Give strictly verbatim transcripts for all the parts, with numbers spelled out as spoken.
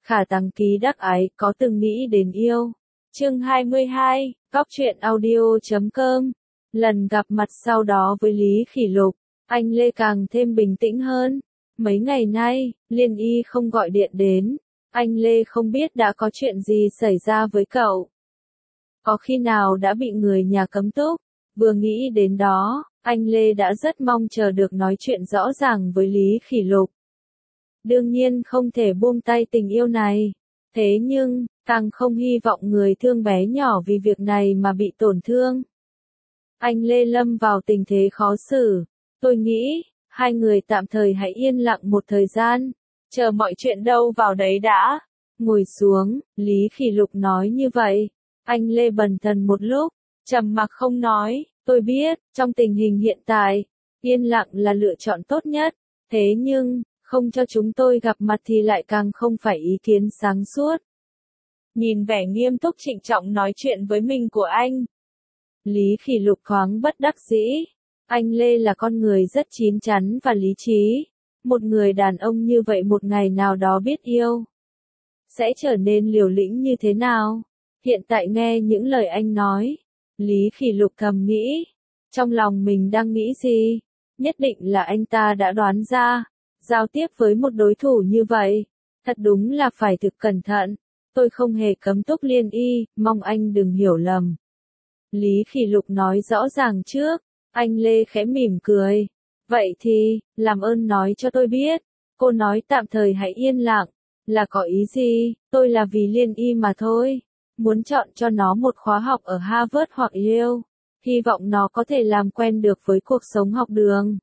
Khả Tằng Ký đắc ái, có từng nghĩ đến yêu. Chương hai mươi hai, Góc truyện audio chấm com. Lần gặp mặt sau đó với Lý Khỉ Lục, anh Lê càng thêm bình tĩnh hơn. Mấy ngày nay, Liên Y không gọi điện đến. Anh Lê không biết đã có chuyện gì xảy ra với cậu. Có khi nào đã bị người nhà cấm túc? Vừa nghĩ đến đó, anh Lê đã rất mong chờ được nói chuyện rõ ràng với Lý Khỉ Lục. Đương nhiên không thể buông tay tình yêu này. Thế nhưng, càng không hy vọng người thương bé nhỏ vì việc này mà bị tổn thương. Anh Lê lâm vào tình thế khó xử. Tôi nghĩ, hai người tạm thời hãy yên lặng một thời gian. Chờ mọi chuyện đâu vào đấy đã. Ngồi xuống, Lý Khỉ Lục nói như vậy. Anh Lê bần thần một lúc, trầm mặc không nói. Tôi biết, trong tình hình hiện tại, yên lặng là lựa chọn tốt nhất. Thế nhưng, không cho chúng tôi gặp mặt thì lại càng không phải ý kiến sáng suốt. Nhìn vẻ nghiêm túc trịnh trọng nói chuyện với mình của anh, Lý Khỉ Lục thoáng bất đắc dĩ. Anh Lê là con người rất chín chắn và lý trí. Một người đàn ông như vậy một ngày nào đó biết yêu, sẽ trở nên liều lĩnh như thế nào? Hiện tại nghe những lời anh nói, Lý Khỉ Lục thầm nghĩ, trong lòng mình đang nghĩ gì? Nhất định là anh ta đã đoán ra. Giao tiếp với một đối thủ như vậy, thật đúng là phải thực cẩn thận. Tôi không hề cấm túc Liên Y, mong anh đừng hiểu lầm. Lý Khỉ Lục nói rõ ràng trước. Anh Lê khẽ mỉm cười. Vậy thì, làm ơn nói cho tôi biết. Cô nói tạm thời hãy yên lặng. Là có ý gì? Tôi là vì Liên Y mà thôi. Muốn chọn cho nó một khóa học ở Harvard hoặc Yale. Hy vọng nó có thể làm quen được với cuộc sống học đường.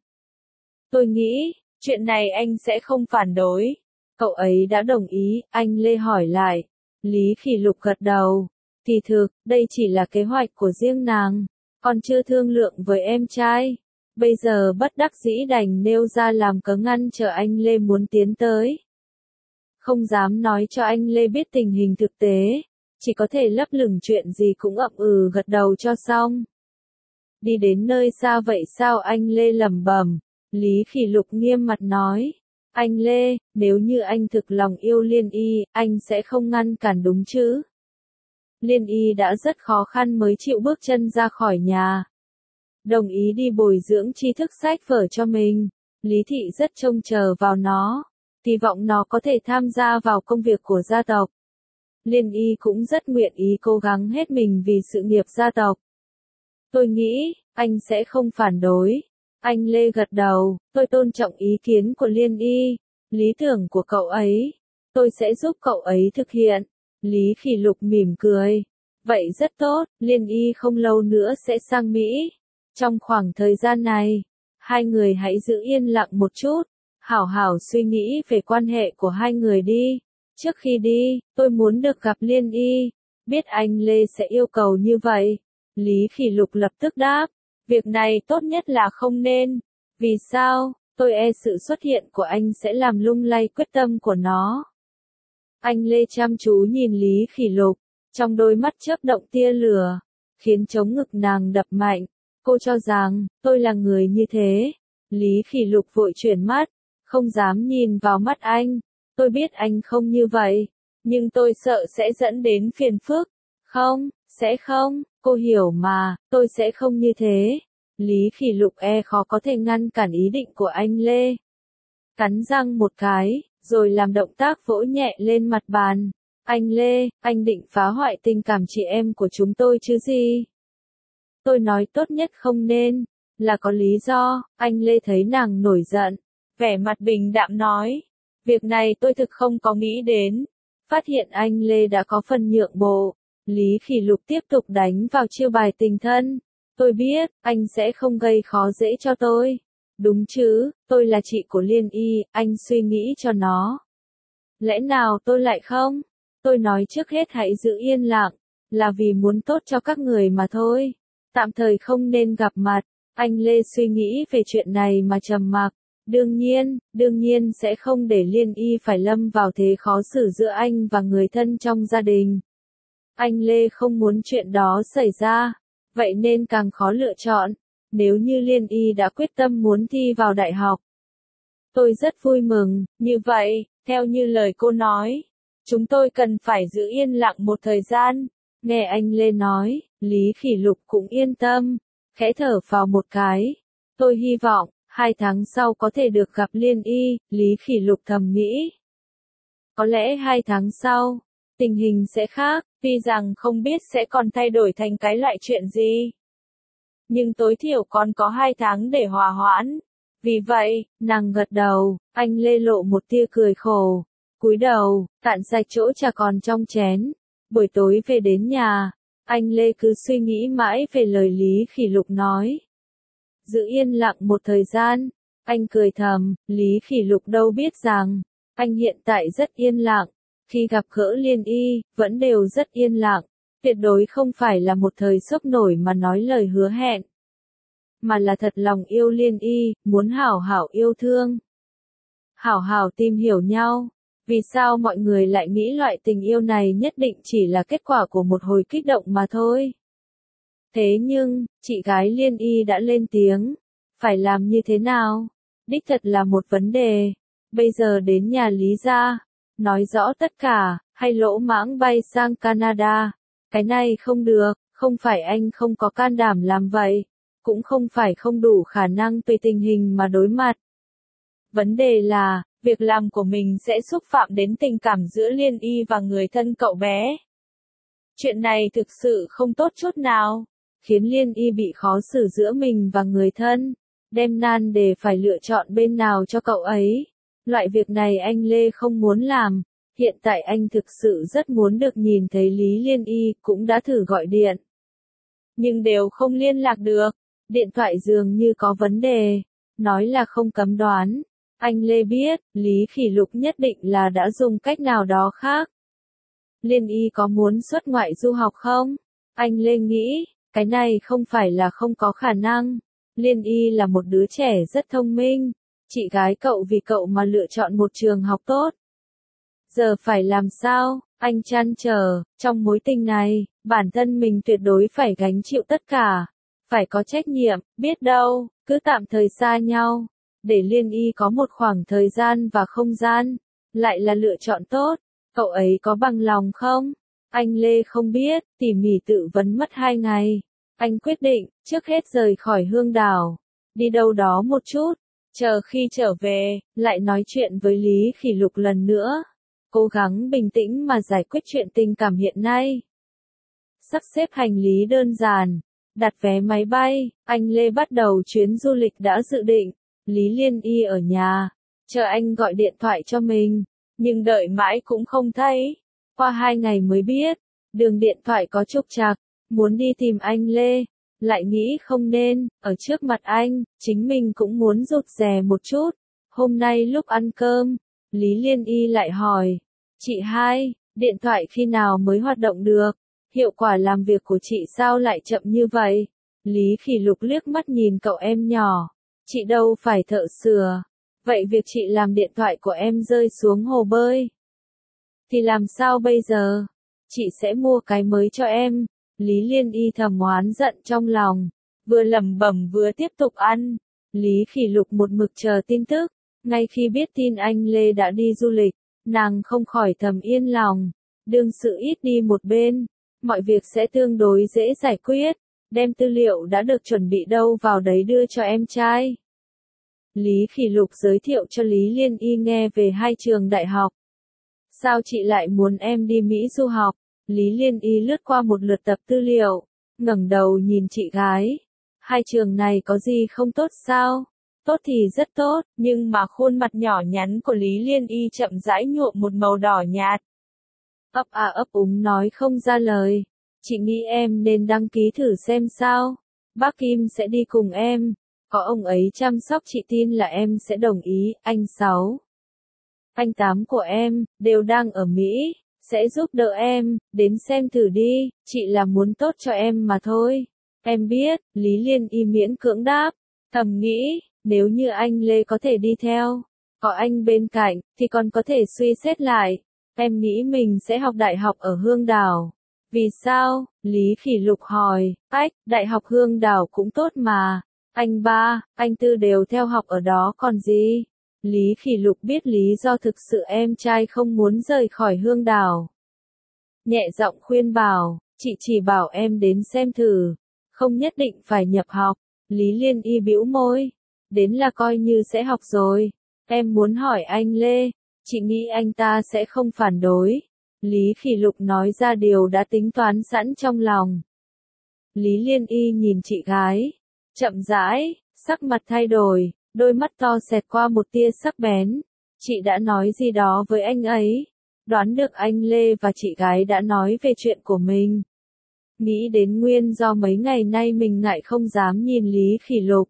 Tôi nghĩ, chuyện này anh sẽ không phản đối. Cậu ấy đã đồng ý, anh Lê hỏi lại. Lý Khỉ Lục gật đầu. Kỳ thực, đây chỉ là kế hoạch của riêng nàng, còn chưa thương lượng với em trai. Bây giờ bất đắc dĩ đành nêu ra làm cớ ngăn chờ anh Lê muốn tiến tới. Không dám nói cho anh Lê biết tình hình thực tế, chỉ có thể lấp lửng chuyện gì cũng ậm ừ gật đầu cho xong. Đi đến nơi xa vậy sao anh Lê lẩm bẩm. Lý Khỉ Lục nghiêm mặt nói. Anh Lê, nếu như anh thực lòng yêu Liên Y, anh sẽ không ngăn cản đúng chứ? Liên Y đã rất khó khăn mới chịu bước chân ra khỏi nhà. Đồng ý đi bồi dưỡng tri thức sách vở cho mình. Lý Thị rất trông chờ vào nó. Kỳ vọng nó có thể tham gia vào công việc của gia tộc. Liên Y cũng rất nguyện ý cố gắng hết mình vì sự nghiệp gia tộc. Tôi nghĩ, anh sẽ không phản đối. Anh Lê gật đầu, tôi tôn trọng ý kiến của Liên Y, lý tưởng của cậu ấy. Tôi sẽ giúp cậu ấy thực hiện. Lý Khỉ Lục mỉm cười. Vậy rất tốt, Liên Y không lâu nữa sẽ sang Mỹ. Trong khoảng thời gian này, hai người hãy giữ yên lặng một chút, hảo hảo suy nghĩ về quan hệ của hai người đi. Trước khi đi, tôi muốn được gặp Liên Y. Biết anh Lê sẽ yêu cầu như vậy. Lý Khỉ Lục lập tức đáp. Việc này tốt nhất là không nên. Vì sao? Tôi e sự xuất hiện của anh sẽ làm lung lay quyết tâm của nó. Anh Lê chăm chú nhìn Lý Khỉ Lục, trong đôi mắt chớp động tia lửa, khiến trống ngực nàng đập mạnh. Cô cho rằng, tôi là người như thế. Lý Khỉ Lục vội chuyển mắt, không dám nhìn vào mắt anh. Tôi biết anh không như vậy, nhưng tôi sợ sẽ dẫn đến phiền phức. Không, sẽ không, cô hiểu mà, tôi sẽ không như thế. Lý Khỉ Lục e khó có thể ngăn cản ý định của anh Lê. Cắn răng một cái, rồi làm động tác vỗ nhẹ lên mặt bàn. Anh Lê, anh định phá hoại tình cảm chị em của chúng tôi chứ gì? Tôi nói tốt nhất không nên, là có lý do. Anh Lê thấy nàng nổi giận, vẻ mặt bình đạm nói. Việc này tôi thực không có nghĩ đến. Phát hiện anh Lê đã có phần nhượng bộ. Lý Khỉ Lục tiếp tục đánh vào chiêu bài tình thân. Tôi biết, anh sẽ không gây khó dễ cho tôi. Đúng chứ, tôi là chị của Liên Y, anh suy nghĩ cho nó. Lẽ nào tôi lại không? Tôi nói trước hết hãy giữ yên lặng, là vì muốn tốt cho các người mà thôi. Tạm thời không nên gặp mặt. Anh Lê suy nghĩ về chuyện này mà trầm mặc. Đương nhiên, đương nhiên sẽ không để Liên Y phải lâm vào thế khó xử giữa anh và người thân trong gia đình. Anh Lê không muốn chuyện đó xảy ra, vậy nên càng khó lựa chọn. Nếu như Liên Y đã quyết tâm muốn thi vào đại học, tôi rất vui mừng. Như vậy, theo như lời cô nói, chúng tôi cần phải giữ yên lặng một thời gian. Nghe anh Lê nói, Lý Khỉ Lục cũng yên tâm, khẽ thở vào một cái. Tôi hy vọng, hai tháng sau có thể được gặp Liên Y, Lý Khỉ Lục thầm nghĩ. Có lẽ hai tháng sau, tình hình sẽ khác, tuy rằng không biết sẽ còn thay đổi thành cái loại chuyện gì. Nhưng tối thiểu còn có hai tháng để hòa hoãn. Vì vậy, nàng gật đầu, anh Lê lộ một tia cười khổ. Cúi đầu, cạn sạch chỗ trà còn trong chén. Buổi tối về đến nhà, anh Lê cứ suy nghĩ mãi về lời Lý Khỉ Lục nói. Giữ yên lặng một thời gian, anh cười thầm, Lý Khỉ Lục đâu biết rằng, anh hiện tại rất yên lặng. Khi gặp gỡ Liên Y, vẫn đều rất yên lặng. Tuyệt đối không phải là một thời sốc nổi mà nói lời hứa hẹn. Mà là thật lòng yêu Liên Y, muốn hảo hảo yêu thương. Hảo hảo tìm hiểu nhau. Vì sao mọi người lại nghĩ loại tình yêu này nhất định chỉ là kết quả của một hồi kích động mà thôi? Thế nhưng, chị gái Liên Y đã lên tiếng. Phải làm như thế nào? Đích thật là một vấn đề. Bây giờ đến nhà Lý gia, nói rõ tất cả, hay lỗ mãng bay sang Canada. Cái này không được, không phải anh không có can đảm làm vậy. Cũng không phải không đủ khả năng tùy tình hình mà đối mặt. Vấn đề là, việc làm của mình sẽ xúc phạm đến tình cảm giữa Liên Y và người thân cậu bé. Chuyện này thực sự không tốt chút nào, khiến Liên Y bị khó xử giữa mình và người thân, đem nan đề phải lựa chọn bên nào cho cậu ấy. Loại việc này anh Lê không muốn làm, hiện tại anh thực sự rất muốn được nhìn thấy Lý Liên Y, cũng đã thử gọi điện. Nhưng đều không liên lạc được, điện thoại dường như có vấn đề, nói là không cấm đoán. Anh Lê biết, Lý Khỉ Lục nhất định là đã dùng cách nào đó khác. Liên Y có muốn xuất ngoại du học không? Anh Lê nghĩ, cái này không phải là không có khả năng. Liên Y là một đứa trẻ rất thông minh. Chị gái cậu vì cậu mà lựa chọn một trường học tốt. Giờ phải làm sao? Anh trăn trở, trong mối tình này, bản thân mình tuyệt đối phải gánh chịu tất cả. Phải có trách nhiệm, biết đâu, cứ tạm thời xa nhau. Để Liên Y có một khoảng thời gian và không gian, lại là lựa chọn tốt. Cậu ấy có bằng lòng không? Anh Lê không biết, tỉ mỉ tự vấn mất hai ngày. Anh quyết định, trước hết rời khỏi Hương Đảo. Đi đâu đó một chút. Chờ khi trở về, lại nói chuyện với Lý Khỉ Lục lần nữa. Cố gắng bình tĩnh mà giải quyết chuyện tình cảm hiện nay. Sắp xếp hành lý đơn giản. Đặt vé máy bay, anh Lê bắt đầu chuyến du lịch đã dự định. Lý Liên Y ở nhà, chờ anh gọi điện thoại cho mình, nhưng đợi mãi cũng không thấy. Qua hai ngày mới biết, đường điện thoại có trục trặc, muốn đi tìm anh Lê, lại nghĩ không nên, ở trước mặt anh, chính mình cũng muốn rụt rè một chút. Hôm nay lúc ăn cơm, Lý Liên Y lại hỏi, chị hai, điện thoại khi nào mới hoạt động được? Hiệu quả làm việc của chị sao lại chậm như vậy? Lý Khỉ Lục liếc mắt nhìn cậu em nhỏ. Chị đâu phải thợ sửa. Vậy việc chị làm điện thoại của em rơi xuống hồ bơi, thì làm sao bây giờ? Chị sẽ mua cái mới cho em. Lý Liên Y thầm oán giận trong lòng. Vừa lẩm bẩm vừa tiếp tục ăn. Lý Khỉ Lục một mực chờ tin tức. Ngay khi biết tin anh Lê đã đi du lịch, nàng không khỏi thầm yên lòng. Đương sự ít đi một bên, mọi việc sẽ tương đối dễ giải quyết. Đem tư liệu đã được chuẩn bị đâu vào đấy đưa cho em trai. Lý Khỉ Lục giới thiệu cho Lý Liên Y nghe về hai trường đại học. Sao chị lại muốn em đi Mỹ du học? Lý Liên Y lướt qua một lượt tập tư liệu, ngẩng đầu nhìn chị gái. Hai trường này có gì không tốt sao? Tốt thì rất tốt, nhưng mà khuôn mặt nhỏ nhắn của Lý Liên Y chậm rãi nhuộm một màu đỏ nhạt. Ấp à ấp úng nói không ra lời. Chị nghĩ em nên đăng ký thử xem sao. Bác Kim sẽ đi cùng em. Có ông ấy chăm sóc chị tin là em sẽ đồng ý. Anh Sáu, anh Tám của em, đều đang ở Mỹ. Sẽ giúp đỡ em, đến xem thử đi. Chị là muốn tốt cho em mà thôi. Em biết, Lý Liên Y miễn cưỡng đáp. Thầm nghĩ, nếu như anh Lê có thể đi theo, có anh bên cạnh, thì còn có thể suy xét lại. Em nghĩ mình sẽ học đại học ở Hương Đảo. Vì sao? Lý Khỉ Lục hỏi. Ách, đại học Hương Đảo cũng tốt mà. Anh ba, anh Tư đều theo học ở đó còn gì. Lý Khỉ Lục biết lý do thực sự em trai không muốn rời khỏi Hương Đảo. Nhẹ giọng khuyên bảo, chị chỉ bảo em đến xem thử, không nhất định phải nhập học. Lý Liên Y bĩu môi, đến là coi như sẽ học rồi. Em muốn hỏi anh Lê, chị nghĩ anh ta sẽ không phản đối. Lý Khỉ Lục nói ra điều đã tính toán sẵn trong lòng. Lý Liên Y nhìn chị gái, chậm rãi, sắc mặt thay đổi, đôi mắt to xẹt qua một tia sắc bén. Chị đã nói gì đó với anh ấy, đoán được anh Lê và chị gái đã nói về chuyện của mình. Nghĩ đến nguyên do mấy ngày nay mình ngại không dám nhìn Lý Khỉ Lục.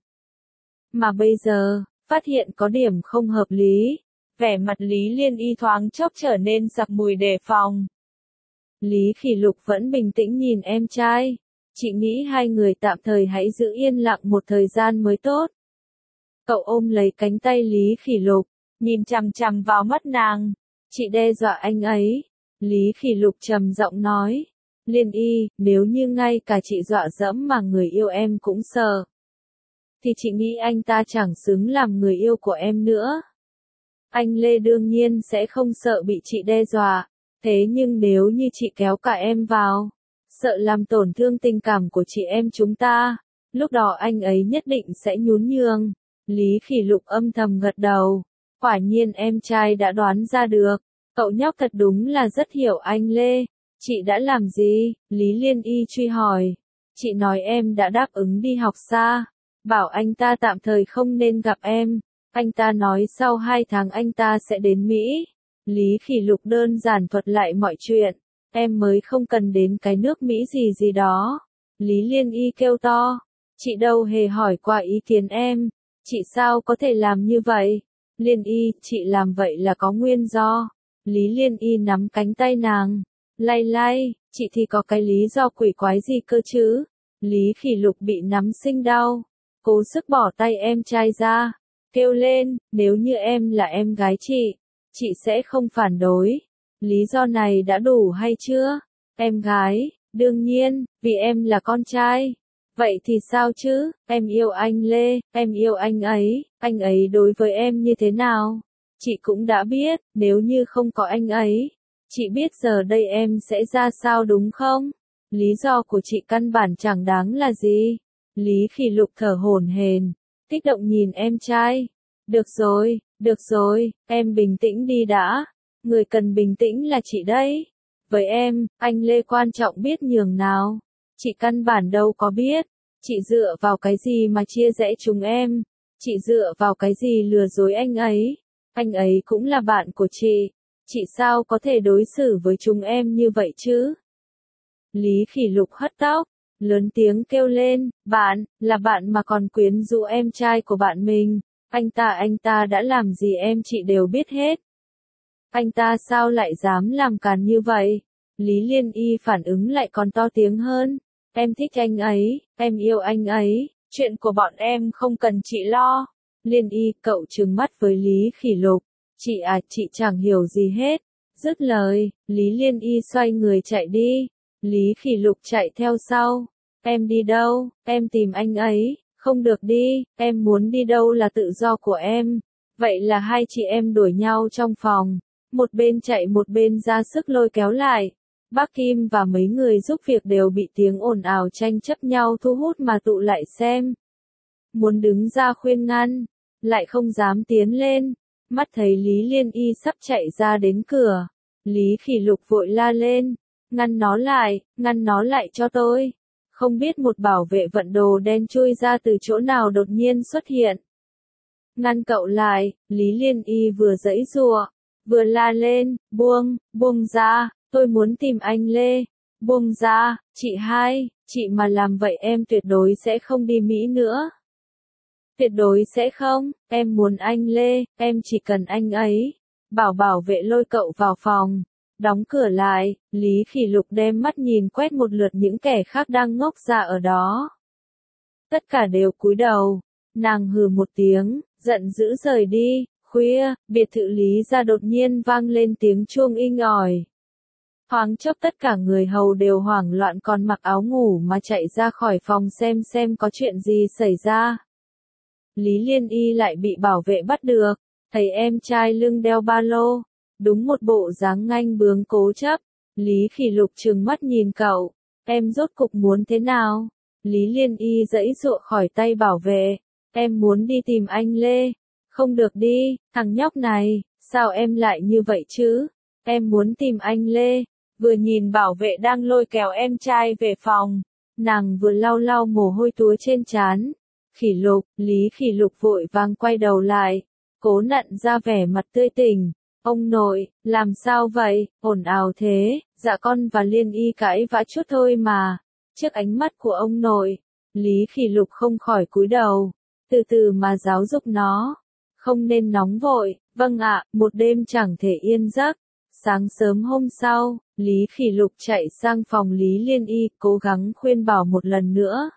Mà bây giờ, phát hiện có điểm không hợp lý. Vẻ mặt Lý Liên Y thoáng chốc trở nên sặc mùi đề phòng. Lý Khỉ Lục vẫn bình tĩnh nhìn em trai. Chị nghĩ hai người tạm thời hãy giữ yên lặng một thời gian mới tốt. Cậu ôm lấy cánh tay Lý Khỉ Lục, nhìn chằm chằm vào mắt nàng. Chị đe dọa anh ấy. Lý Khỉ Lục trầm giọng nói. Liên Y, nếu như ngay cả chị dọa dẫm mà người yêu em cũng sợ, thì chị nghĩ anh ta chẳng xứng làm người yêu của em nữa. Anh Lê đương nhiên sẽ không sợ bị chị đe dọa, thế nhưng nếu như chị kéo cả em vào, sợ làm tổn thương tình cảm của chị em chúng ta, lúc đó anh ấy nhất định sẽ nhún nhường. Lý Khỉ Lục âm thầm gật đầu, quả nhiên em trai đã đoán ra được, cậu nhóc thật đúng là rất hiểu anh Lê. Chị đã làm gì? Lý Liên Y truy hỏi. Chị nói em đã đáp ứng đi học xa, bảo anh ta tạm thời không nên gặp em. Anh ta nói sau hai tháng anh ta sẽ đến Mỹ. Lý Khỉ Lục đơn giản thuật lại mọi chuyện. Em mới không cần đến cái nước Mỹ gì gì đó. Lý Liên Y kêu to. Chị đâu hề hỏi qua ý kiến em. Chị sao có thể làm như vậy? Liên Y, chị làm vậy là có nguyên do. Lý Liên Y nắm cánh tay nàng. Lay lay, chị thì có cái lý do quỷ quái gì cơ chứ? Lý Khỉ Lục bị nắm sinh đau. Cố sức bỏ tay em trai ra. Kêu lên, nếu như em là em gái chị, chị sẽ không phản đối. Lý do này đã đủ hay chưa? Em gái, đương nhiên, vì em là con trai. Vậy thì sao chứ, em yêu anh Lê, em yêu anh ấy, anh ấy đối với em như thế nào? Chị cũng đã biết, nếu như không có anh ấy, chị biết giờ đây em sẽ ra sao đúng không? Lý do của chị căn bản chẳng đáng là gì. Lý Khỉ Lục thở hổn hển, kích động nhìn em trai. Được rồi, được rồi, em bình tĩnh đi đã. Người cần bình tĩnh là chị đấy. Với em, anh Lê quan trọng biết nhường nào. Chị căn bản đâu có biết. Chị dựa vào cái gì mà chia rẽ chúng em? Chị dựa vào cái gì lừa dối anh ấy? Anh ấy cũng là bạn của chị. Chị sao có thể đối xử với chúng em như vậy chứ? Lý Khỉ Lục hất tóc, lớn tiếng kêu lên, bạn, là bạn mà còn quyến rũ em trai của bạn mình. Anh ta anh ta đã làm gì em chị đều biết hết. Anh ta sao lại dám làm càn như vậy? Lý Liên Y phản ứng lại còn to tiếng hơn. Em thích anh ấy, em yêu anh ấy, chuyện của bọn em không cần chị lo. Liên Y, cậu trừng mắt với Lý Khỉ Lục. Chị à, chị chẳng hiểu gì hết. Dứt lời, Lý Liên Y xoay người chạy đi. Lý Khỉ Lục chạy theo sau. Em đi đâu? Em tìm anh ấy. Không được đi, em muốn đi đâu là tự do của em. Vậy là hai chị em đuổi nhau trong phòng. Một bên chạy một bên ra sức lôi kéo lại. Bác Kim và mấy người giúp việc đều bị tiếng ồn ào tranh chấp nhau thu hút mà tụ lại xem. Muốn đứng ra khuyên ngăn, lại không dám tiến lên. Mắt thấy Lý Liên Y sắp chạy ra đến cửa. Lý Khỉ Lục vội la lên. Ngăn nó lại, ngăn nó lại cho tôi. Không biết một bảo vệ vận đồ đen chui ra từ chỗ nào đột nhiên xuất hiện. Ngăn cậu lại, Lý Liên Y vừa giãy giụa, vừa la lên, buông, buông ra, tôi muốn tìm anh Lê. Buông ra, chị hai, chị mà làm vậy em tuyệt đối sẽ không đi Mỹ nữa. Tuyệt đối sẽ không, em muốn anh Lê, em chỉ cần anh ấy. Bảo bảo vệ lôi cậu vào phòng. Đóng cửa lại, Lý Khỉ Lục đem mắt nhìn quét một lượt những kẻ khác đang ngốc ra ở đó. Tất cả đều cúi đầu. Nàng hừ một tiếng, giận dữ rời đi. Khuya, biệt thự Lý gia đột nhiên vang lên tiếng chuông inh ỏi. Thoáng chốc tất cả người hầu đều hoảng loạn còn mặc áo ngủ mà chạy ra khỏi phòng xem xem có chuyện gì xảy ra. Lý Liên Y lại bị bảo vệ bắt được. thấy em trai lưng đeo ba lô, đúng một bộ dáng nganh bướng cố chấp. Lý Khỉ Lục trừng mắt nhìn cậu, em rốt cục muốn thế nào? Lý Liên Y giãy giụa khỏi tay bảo vệ, em muốn đi tìm anh Lê. Không được đi, thằng nhóc này, sao em lại như vậy chứ? Em muốn tìm anh Lê. Vừa nhìn bảo vệ đang lôi kéo em trai về phòng, nàng vừa lau lau mồ hôi túa trên trán. Khỉ Lục, Lý Khỉ Lục vội vàng quay đầu lại, cố nặn ra vẻ mặt tươi tỉnh. Ông nội, làm sao vậy, ồn ào thế? Dạ con và Liên Y cãi vã chút thôi mà. Trước ánh mắt của ông nội, Lý Khỉ Lục không khỏi cúi đầu, từ từ mà giáo dục nó. Không nên nóng vội, vâng ạ, một đêm chẳng thể yên giấc. Sáng sớm hôm sau, Lý Khỉ Lục chạy sang phòng Lý Liên Y, cố gắng khuyên bảo một lần nữa.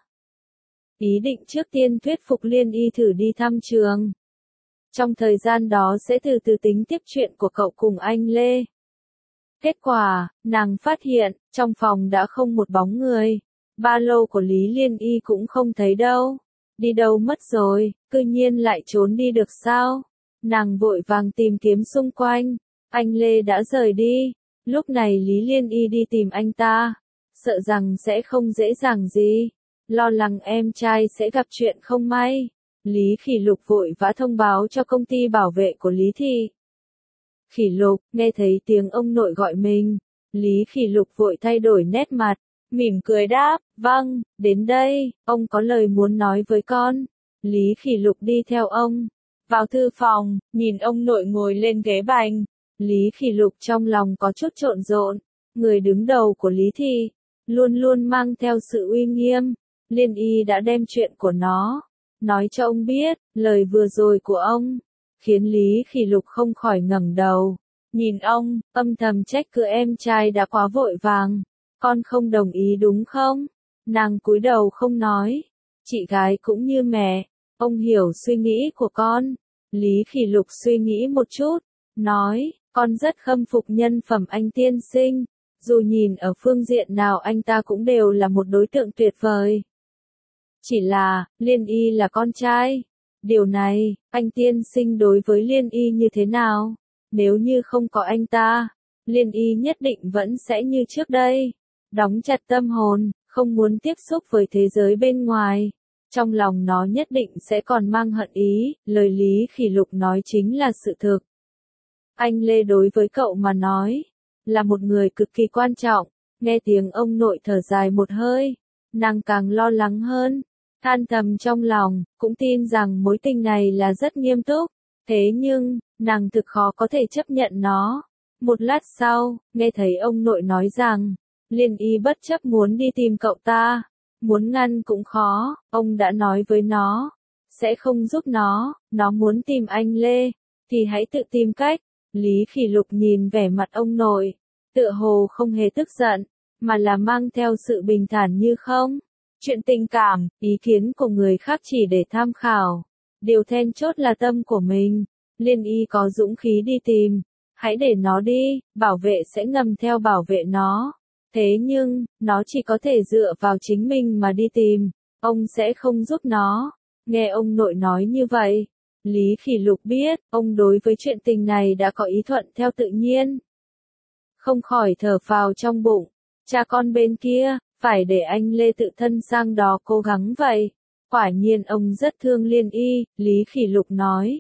Ý định trước tiên thuyết phục Liên Y thử đi thăm trường. Trong thời gian đó sẽ từ từ tính tiếp chuyện của cậu cùng anh Lê. Kết quả, nàng phát hiện, trong phòng đã không một bóng người. Ba lô của Lý Liên Y cũng không thấy đâu. Đi đâu mất rồi, cư nhiên lại trốn đi được sao? Nàng vội vàng tìm kiếm xung quanh. Anh Lê đã rời đi. Lúc này Lý Liên Y đi tìm anh ta. Sợ rằng sẽ không dễ dàng gì. Lo lắng em trai sẽ gặp chuyện không may. Lý Khỉ Lục vội vã thông báo cho công ty bảo vệ của Lý Thị. Khỉ Lục, nghe thấy tiếng ông nội gọi mình. Lý Khỉ Lục vội thay đổi nét mặt, mỉm cười đáp, vâng, đến đây, ông có lời muốn nói với con. Lý Khỉ Lục đi theo ông, vào thư phòng, nhìn ông nội ngồi lên ghế bành. Lý Khỉ Lục trong lòng có chút trộn rộn, người đứng đầu của Lý Thị, luôn luôn mang theo sự uy nghiêm. Liên Y đã đem chuyện của nó nói cho ông biết, lời vừa rồi của ông khiến Lý Khỉ Lục không khỏi ngẩng đầu, nhìn ông, âm thầm trách cứ em trai đã quá vội vàng. Con không đồng ý đúng không? Nàng cúi đầu không nói. Chị gái cũng như mẹ, ông hiểu suy nghĩ của con. Lý Khỉ Lục suy nghĩ một chút, nói, con rất khâm phục nhân phẩm anh tiên sinh. Dù nhìn ở phương diện nào anh ta cũng đều là một đối tượng tuyệt vời. Chỉ là, Liên Y là con trai. Điều này, anh tiên sinh đối với Liên Y như thế nào? Nếu như không có anh ta, Liên Y nhất định vẫn sẽ như trước đây. Đóng chặt tâm hồn, không muốn tiếp xúc với thế giới bên ngoài. Trong lòng nó nhất định sẽ còn mang hận ý, lời Lý Khỉ Lục nói chính là sự thực. Anh Lê đối với cậu mà nói, là một người cực kỳ quan trọng. Nghe tiếng ông nội thở dài một hơi, nàng càng lo lắng hơn. Than thầm trong lòng, cũng tin rằng mối tình này là rất nghiêm túc. Thế nhưng, nàng thực khó có thể chấp nhận nó. Một lát sau, nghe thấy ông nội nói rằng, Liên Y bất chấp muốn đi tìm cậu ta. Muốn ngăn cũng khó, ông đã nói với nó, sẽ không giúp nó, nó muốn tìm anh Lê, thì hãy tự tìm cách. Lý Khỉ Lục nhìn vẻ mặt ông nội, tựa hồ không hề tức giận, mà là mang theo sự bình thản như không. Chuyện tình cảm, ý kiến của người khác chỉ để tham khảo. Điều then chốt là tâm của mình. Liên Y có dũng khí đi tìm, hãy để nó đi, bảo vệ sẽ ngầm theo bảo vệ nó. Thế nhưng, nó chỉ có thể dựa vào chính mình mà đi tìm, ông sẽ không giúp nó. Nghe ông nội nói như vậy, Lý Khỉ Lục biết, ông đối với chuyện tình này đã có ý thuận theo tự nhiên. Không khỏi thở phào trong bụng, cha con bên kia, phải để anh Lê tự thân sang đó cố gắng vậy. Quả nhiên ông rất thương Liên Y, Lý Khỉ Lục nói.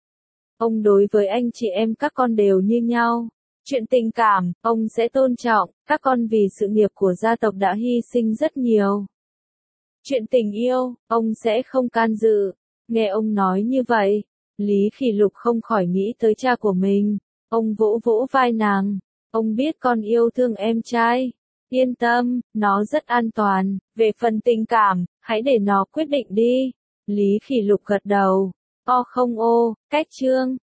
Ông đối với anh chị em các con đều như nhau. Chuyện tình cảm, ông sẽ tôn trọng, các con vì sự nghiệp của gia tộc đã hy sinh rất nhiều. Chuyện tình yêu, ông sẽ không can dự. Nghe ông nói như vậy, Lý Khỉ Lục không khỏi nghĩ tới cha của mình. Ông vỗ vỗ vai nàng, ông biết con yêu thương em trai. Yên tâm, nó rất an toàn, về phần tình cảm, hãy để nó quyết định đi. Lý Khỉ Lục gật đầu. O không ô, cách chương.